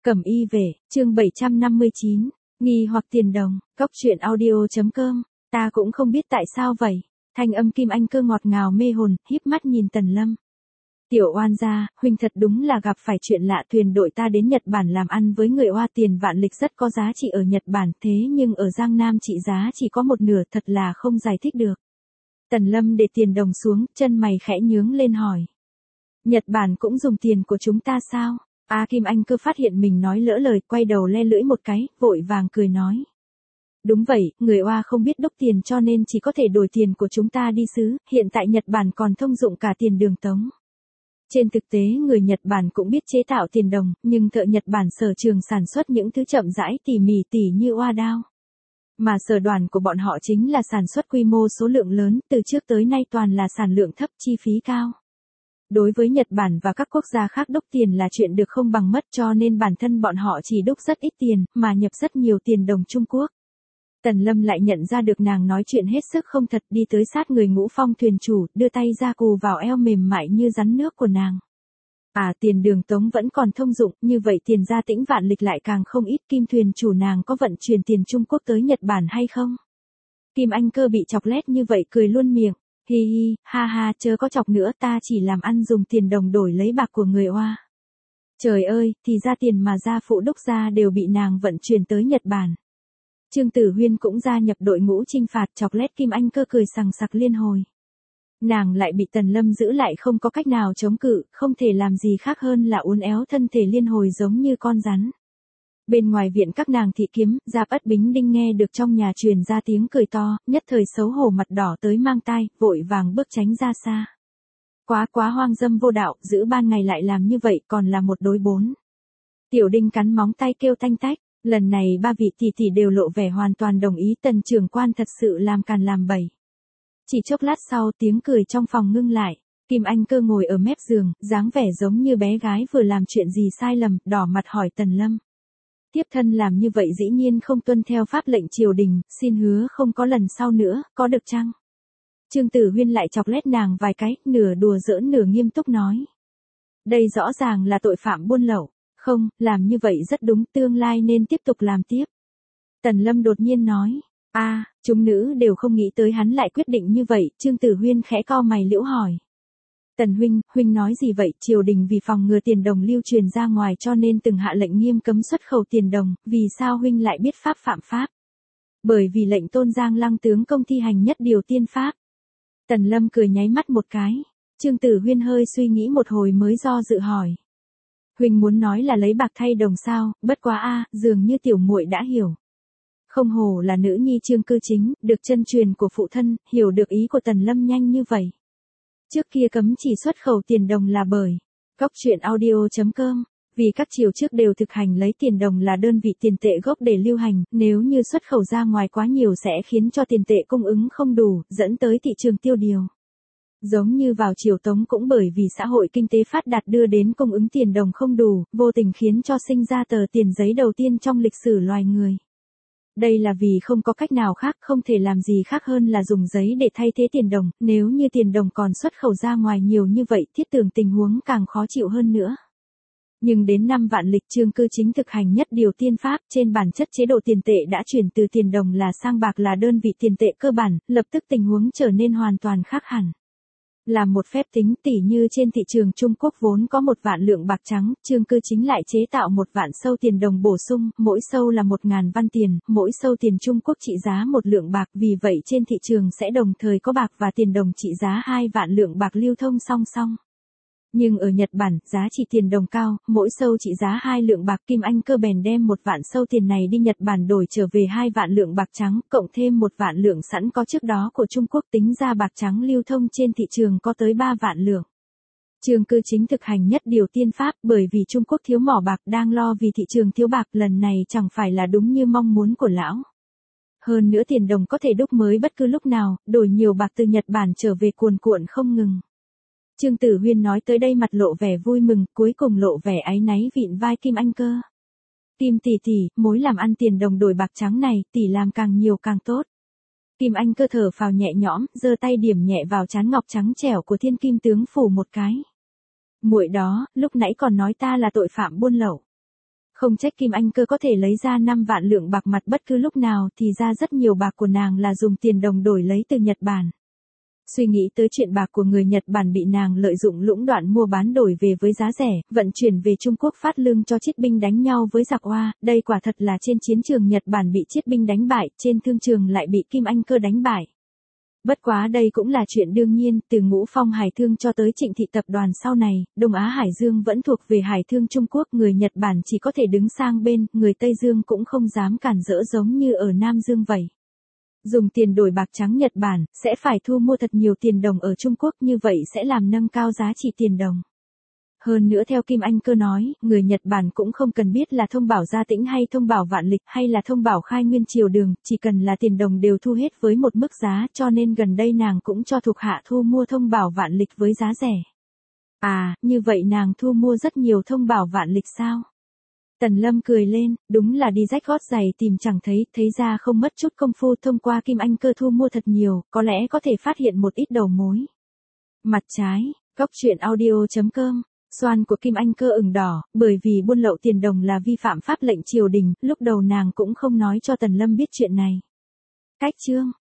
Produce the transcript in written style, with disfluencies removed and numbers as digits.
Cẩm y về, chương 759, nghi hoặc tiền đồng, cóc truyện audio.com, ta cũng không biết tại sao vậy. Thanh âm Kim Anh Cơ ngọt ngào mê hồn, híp mắt nhìn Tần Lâm. Tiểu oan gia, huynh thật đúng là gặp phải chuyện lạ, thuyền đội ta đến Nhật Bản làm ăn với người Hoa, tiền vạn lịch rất có giá trị ở Nhật Bản, thế nhưng ở Giang Nam trị giá chỉ có một nửa, thật là không giải thích được. Tần Lâm để tiền đồng xuống, chân mày khẽ nhướng lên hỏi. Nhật Bản cũng dùng tiền của chúng ta sao? Kim Anh Cơ phát hiện mình nói lỡ lời, quay đầu le lưỡi một cái, vội vàng cười nói. Đúng vậy, người Hoa không biết đúc tiền cho nên chỉ có thể đổi tiền của chúng ta đi xứ, hiện tại Nhật Bản còn thông dụng cả tiền đường tống. Trên thực tế người Nhật Bản cũng biết chế tạo tiền đồng, nhưng thợ Nhật Bản sở trường sản xuất những thứ chậm rãi tỉ mỉ tỉ như hoa đao. Mà sở đoàn của bọn họ chính là sản xuất quy mô số lượng lớn, từ trước tới nay toàn là sản lượng thấp, chi phí cao. Đối với Nhật Bản và các quốc gia khác đúc tiền là chuyện được không bằng mất, cho nên bản thân bọn họ chỉ đúc rất ít tiền, mà nhập rất nhiều tiền đồng Trung Quốc. Tần Lâm lại nhận ra được nàng nói chuyện hết sức không thật, đi tới sát người Ngũ Phong thuyền chủ, đưa tay ra cù vào eo mềm mại như rắn nước của nàng. Tiền đường tống vẫn còn thông dụng, như vậy tiền gia Tĩnh vạn lịch lại càng không ít. Kim thuyền chủ nàng có vận chuyển tiền Trung Quốc tới Nhật Bản hay không? Kim Anh Cơ bị chọc lét như vậy cười luôn miệng. Hi hi, ha ha, chớ có chọc nữa, ta chỉ làm ăn dùng tiền đồng đổi lấy bạc của người Hoa. Trời ơi, thì ra tiền mà gia phụ đúc ra đều bị nàng vận chuyển tới Nhật Bản. Trương Tử Huyên cũng gia nhập đội ngũ chinh phạt, chọc lét Kim Anh Cơ cười sằng sặc liên hồi. Nàng lại bị Tần Lâm giữ lại, không có cách nào chống cự, không thể làm gì khác hơn là uốn éo thân thể liên hồi giống như con rắn. Bên ngoài viện các nàng thị kiếm, Giáp Ất Bính Đinh nghe được trong nhà truyền ra tiếng cười to, nhất thời xấu hổ mặt đỏ tới mang tai, vội vàng bước tránh ra xa. Quá hoang dâm vô đạo, giữ ban ngày lại làm như vậy, còn là một đối bốn. Tiểu Đinh cắn móng tay kêu tanh tách, lần này ba vị tỷ tỷ đều lộ vẻ hoàn toàn đồng ý. Tần trưởng quan thật sự làm càn làm bậy. Chỉ chốc lát sau, tiếng cười trong phòng ngưng lại. Kim Anh Cơ ngồi ở mép giường, dáng vẻ giống như bé gái vừa làm chuyện gì sai lầm, đỏ mặt hỏi Tần Lâm. Tiếp thân làm như vậy dĩ nhiên không tuân theo pháp lệnh triều đình, xin hứa không có lần sau nữa, có được chăng? Trương Tử Huyên lại chọc lét nàng vài cái, nửa đùa giỡn nửa nghiêm túc nói. Đây rõ ràng là tội phạm buôn lậu. Không, làm như vậy rất đúng, tương lai nên tiếp tục làm tiếp. Tần Lâm đột nhiên nói. Chúng nữ đều không nghĩ tới hắn lại quyết định như vậy. Trương Tử Huyên khẽ cau mày liễu hỏi. Tần huynh nói gì vậy? Triều đình vì phòng ngừa tiền đồng lưu truyền ra ngoài cho nên từng hạ lệnh nghiêm cấm xuất khẩu tiền đồng, vì sao huynh lại biết pháp phạm pháp? Bởi vì lệnh Tôn Giang Lăng tướng công thi hành nhất điều tiên pháp. Tần Lâm cười nháy mắt một cái. Trương Tử Huyên hơi suy nghĩ một hồi mới do dự hỏi. Huynh muốn nói là lấy bạc thay đồng sao? Bất quá dường như tiểu muội đã hiểu. Không hổ là nữ nhi Trương Cư Chính, được chân truyền của phụ thân, hiểu được ý của Tần Lâm nhanh như vậy. Trước kia cấm chỉ xuất khẩu tiền đồng là bởi cóc truyện audio.com, vì các triều trước đều thực hành lấy tiền đồng là đơn vị tiền tệ gốc để lưu hành, nếu như xuất khẩu ra ngoài quá nhiều sẽ khiến cho tiền tệ cung ứng không đủ, dẫn tới thị trường tiêu điều. Giống như vào triều Tống cũng bởi vì xã hội kinh tế phát đạt đưa đến cung ứng tiền đồng không đủ, vô tình khiến cho sinh ra tờ tiền giấy đầu tiên trong lịch sử loài người. Đây là vì không có cách nào khác, không thể làm gì khác hơn là dùng giấy để thay thế tiền đồng, nếu như tiền đồng còn xuất khẩu ra ngoài nhiều như vậy, thiết tưởng tình huống càng khó chịu hơn nữa. Nhưng đến năm vạn lịch, Trương Cư Chính thực hành nhất điều tiên pháp, trên bản chất chế độ tiền tệ đã chuyển từ tiền đồng là sang bạc là đơn vị tiền tệ cơ bản, lập tức tình huống trở nên hoàn toàn khác hẳn. Làm một phép tính, tỉ như trên thị trường Trung Quốc vốn có 1 vạn lượng bạc trắng, Trương Cư Chính lại chế tạo 1 vạn sâu tiền đồng bổ sung, mỗi sâu là 1.000 văn tiền, mỗi sâu tiền Trung Quốc trị giá 1 lượng bạc, vì vậy trên thị trường sẽ đồng thời có bạc và tiền đồng trị giá 2 vạn lượng bạc lưu thông song song. Nhưng ở Nhật Bản, giá trị tiền đồng cao, mỗi sâu trị giá 2 lượng bạc. Kim Anh Cơ bèn đem 1 vạn sâu tiền này đi Nhật Bản đổi trở về 2 vạn lượng bạc trắng, cộng thêm 1 vạn lượng sẵn có trước đó của Trung Quốc, tính ra bạc trắng lưu thông trên thị trường có tới 3 vạn lượng. Trương Cư Chính thực hành nhất điều tiên pháp, bởi vì Trung Quốc thiếu mỏ bạc, đang lo vì thị trường thiếu bạc, lần này chẳng phải là đúng như mong muốn của lão. Hơn nữa tiền đồng có thể đúc mới bất cứ lúc nào, đổi nhiều bạc từ Nhật Bản trở về cuồn cuộn không ngừng. Trương Tử Huyên nói tới đây mặt lộ vẻ vui mừng, cuối cùng lộ vẻ áy náy vịn vai Kim Anh Cơ. Kim tỷ tỷ, mối làm ăn tiền đồng đổi bạc trắng này, tỷ làm càng nhiều càng tốt. Kim Anh Cơ thở phào nhẹ nhõm, giơ tay điểm nhẹ vào trán ngọc trắng trẻo của Thiên Kim tướng phủ một cái. Muội đó, lúc nãy còn nói ta là tội phạm buôn lậu. Không trách Kim Anh Cơ có thể lấy ra 5 vạn lượng bạc mặt bất cứ lúc nào, thì ra rất nhiều bạc của nàng là dùng tiền đồng đổi lấy từ Nhật Bản. Suy nghĩ tới chuyện bạc của người Nhật Bản bị nàng lợi dụng lũng đoạn mua bán đổi về với giá rẻ, vận chuyển về Trung Quốc phát lương cho chiết binh đánh nhau với giặc Hoa, đây quả thật là trên chiến trường Nhật Bản bị chiết binh đánh bại, trên thương trường lại bị Kim Anh Cơ đánh bại. Bất quá đây cũng là chuyện đương nhiên, từ Ngũ Phong Hải Thương cho tới Trịnh Thị tập đoàn sau này, Đông Á Hải Dương vẫn thuộc về Hải Thương Trung Quốc, người Nhật Bản chỉ có thể đứng sang bên, người Tây Dương cũng không dám cản rỡ giống như ở Nam Dương vậy. Dùng tiền đổi bạc trắng Nhật Bản, sẽ phải thu mua thật nhiều tiền đồng ở Trung Quốc, như vậy sẽ làm nâng cao giá trị tiền đồng. Hơn nữa theo Kim Anh Cơ nói, người Nhật Bản cũng không cần biết là thông bảo Gia Tĩnh hay thông bảo Vạn Lịch hay là thông bảo Khai Nguyên Triều Đường, chỉ cần là tiền đồng đều thu hết với một mức giá, cho nên gần đây nàng cũng cho thuộc hạ thu mua thông bảo Vạn Lịch với giá rẻ. À, như vậy nàng thu mua rất nhiều thông bảo Vạn Lịch sao? Tần Lâm cười lên, đúng là đi rách gót giày tìm chẳng thấy, thấy ra không mất chút công phu, thông qua Kim Anh Cơ thu mua thật nhiều, có lẽ có thể phát hiện một ít đầu mối. Mặt trái, góc truyện audio.com. Xoan của Kim Anh Cơ ửng đỏ, bởi vì buôn lậu tiền đồng là vi phạm pháp lệnh triều đình, lúc đầu nàng cũng không nói cho Tần Lâm biết chuyện này. Cách chương